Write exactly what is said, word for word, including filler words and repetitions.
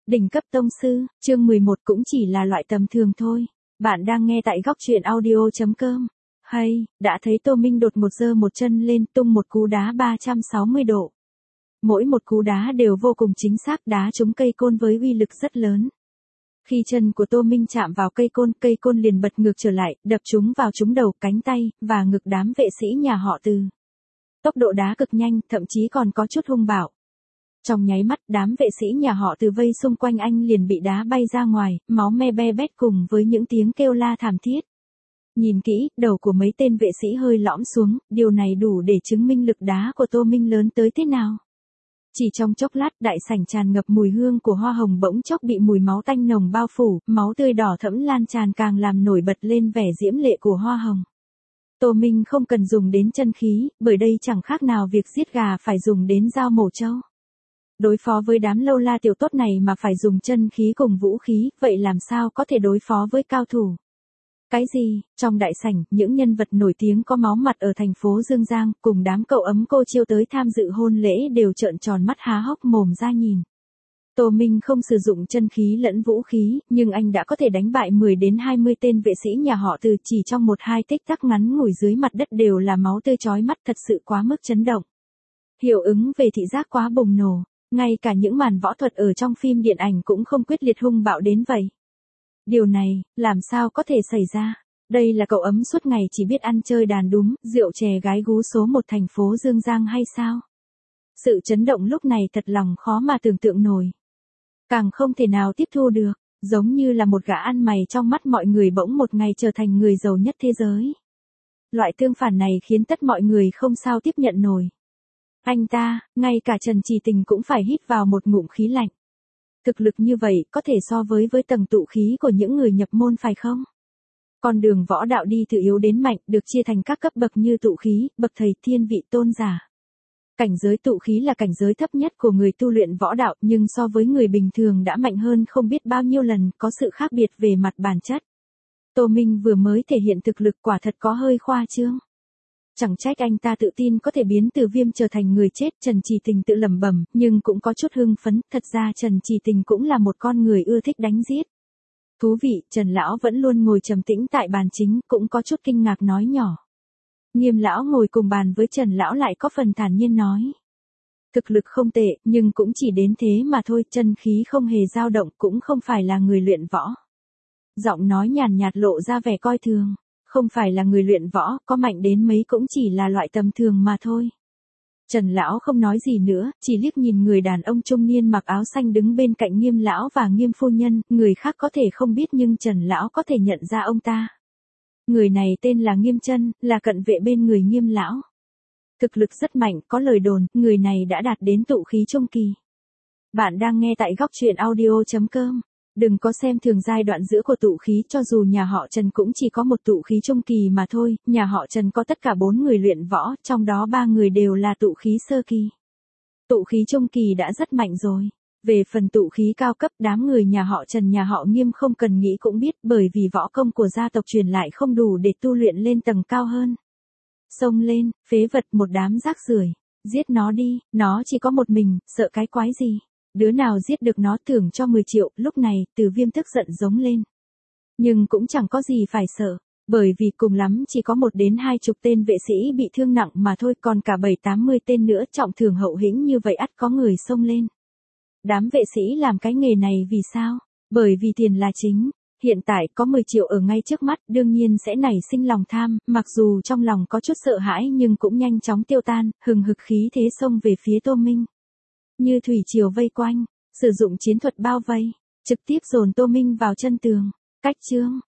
Đỉnh cấp tông sư, chương mười một cũng chỉ là loại tầm thường thôi. Bạn đang nghe tại góc truyện audio chấm com. Hay, đã thấy Tô Minh đột một giơ một chân lên tung một cú đá ba trăm sáu mươi độ. Mỗi một cú đá đều vô cùng chính xác đá trúng cây côn với uy lực rất lớn. Khi chân của Tô Minh chạm vào cây côn, cây côn liền bật ngược trở lại, đập trúng vào trúng đầu, cánh tay, và ngực đám vệ sĩ nhà họ Từ. Tốc độ đá cực nhanh, thậm chí còn có chút hung bạo. Trong nháy mắt, đám vệ sĩ nhà họ Từ vây xung quanh anh liền bị đá bay ra ngoài, máu me be bét cùng với những tiếng kêu la thảm thiết. Nhìn kỹ, đầu của mấy tên vệ sĩ hơi lõm xuống, điều này đủ để chứng minh lực đá của Tô Minh lớn tới thế nào. Chỉ trong chốc lát, đại sảnh tràn ngập mùi hương của hoa hồng bỗng chốc bị mùi máu tanh nồng bao phủ, máu tươi đỏ thẫm lan tràn càng làm nổi bật lên vẻ diễm lệ của hoa hồng. Tô Minh không cần dùng đến chân khí, bởi đây chẳng khác nào việc giết gà phải dùng đến dao mổ trâu. Đối phó với đám lâu la tiểu tốt này mà phải dùng chân khí cùng vũ khí, vậy làm sao có thể đối phó với cao thủ? Cái gì? Trong đại sảnh, những nhân vật nổi tiếng có máu mặt ở thành phố Dương Giang, cùng đám cậu ấm cô chiêu tới tham dự hôn lễ đều trợn tròn mắt há hốc mồm ra nhìn. Tô Minh không sử dụng chân khí lẫn vũ khí, nhưng anh đã có thể đánh bại mười đến hai mươi tên vệ sĩ nhà họ Từ chỉ trong một hai tích tắc ngắn ngủi, dưới mặt đất đều là máu tươi chói mắt, thật sự quá mức chấn động. Hiệu ứng về thị giác quá bùng nổ, ngay cả những màn võ thuật ở trong phim điện ảnh cũng không quyết liệt hung bạo đến vậy. Điều này, làm sao có thể xảy ra? Đây là cậu ấm suốt ngày chỉ biết ăn chơi đàn đúm, rượu chè gái gú số một thành phố Dương Giang hay sao? Sự chấn động lúc này thật lòng khó mà tưởng tượng nổi. Càng không thể nào tiếp thu được, giống như là một gã ăn mày trong mắt mọi người bỗng một ngày trở thành người giàu nhất thế giới. Loại tương phản này khiến tất mọi người không sao tiếp nhận nổi. Anh ta, ngay cả Trần Trì Tình cũng phải hít vào một ngụm khí lạnh. Thực lực như vậy có thể so với với tầng tụ khí của những người nhập môn phải không? Con đường võ đạo đi từ yếu đến mạnh được chia thành các cấp bậc như tụ khí, bậc thầy, thiên vị, tôn giả. Cảnh giới tụ khí là cảnh giới thấp nhất của người tu luyện võ đạo, nhưng so với người bình thường đã mạnh hơn không biết bao nhiêu lần, có sự khác biệt về mặt bản chất. Tô Minh vừa mới thể hiện thực lực quả thật có hơi khoa trương. Chẳng trách anh ta tự tin có thể biến Từ Viêm trở thành người chết, Trần Trì Tình tự lẩm bẩm, nhưng cũng có chút hưng phấn, thật ra Trần Trì Tình cũng là một con người ưa thích đánh giết. Thú vị, Trần lão vẫn luôn ngồi trầm tĩnh tại bàn chính, cũng có chút kinh ngạc nói nhỏ. Nghiêm lão ngồi cùng bàn với Trần lão lại có phần thản nhiên nói. Thực lực không tệ, nhưng cũng chỉ đến thế mà thôi, chân khí không hề dao động, cũng không phải là người luyện võ. Giọng nói nhàn nhạt lộ ra vẻ coi thường. Không phải là người luyện võ, có mạnh đến mấy cũng chỉ là loại tầm thường mà thôi. Trần lão không nói gì nữa, chỉ liếc nhìn người đàn ông trung niên mặc áo xanh đứng bên cạnh Nghiêm lão và Nghiêm phu nhân, người khác có thể không biết nhưng Trần lão có thể nhận ra ông ta. Người này tên là Nghiêm Chân, là cận vệ bên người Nghiêm lão. Thực lực rất mạnh, có lời đồn, người này đã đạt đến tụ khí trung kỳ. Bạn đang nghe tại góc truyện audio chấm com. Đừng có xem thường giai đoạn giữa của tụ khí, cho dù nhà họ Trần cũng chỉ có một tụ khí trung kỳ mà thôi, nhà họ Trần có tất cả bốn người luyện võ, trong đó ba người đều là tụ khí sơ kỳ. Tụ khí trung kỳ đã rất mạnh rồi. Về phần tụ khí cao cấp, đám người nhà họ Trần nhà họ Nghiêm không cần nghĩ cũng biết, bởi vì võ công của gia tộc truyền lại không đủ để tu luyện lên tầng cao hơn. Xông lên, phế vật, một đám rác rưởi, giết nó đi, nó chỉ có một mình, sợ cái quái gì. Đứa nào giết được nó thưởng cho mười triệu, lúc này, Từ Viêm tức giận giống lên. Nhưng cũng chẳng có gì phải sợ, bởi vì cùng lắm chỉ có một đến hai chục tên vệ sĩ bị thương nặng mà thôi, còn cả bảy tám mươi tên nữa trọng thương hậu hĩnh như vậy ắt có người xông lên. Đám vệ sĩ làm cái nghề này vì sao? Bởi vì tiền là chính. Hiện tại có mười triệu ở ngay trước mắt, đương nhiên sẽ nảy sinh lòng tham, mặc dù trong lòng có chút sợ hãi nhưng cũng nhanh chóng tiêu tan, hừng hực khí thế xông về phía Tô Minh. Như thủy triều vây quanh, sử dụng chiến thuật bao vây, trực tiếp dồn Tô Minh vào chân tường. Cách chương,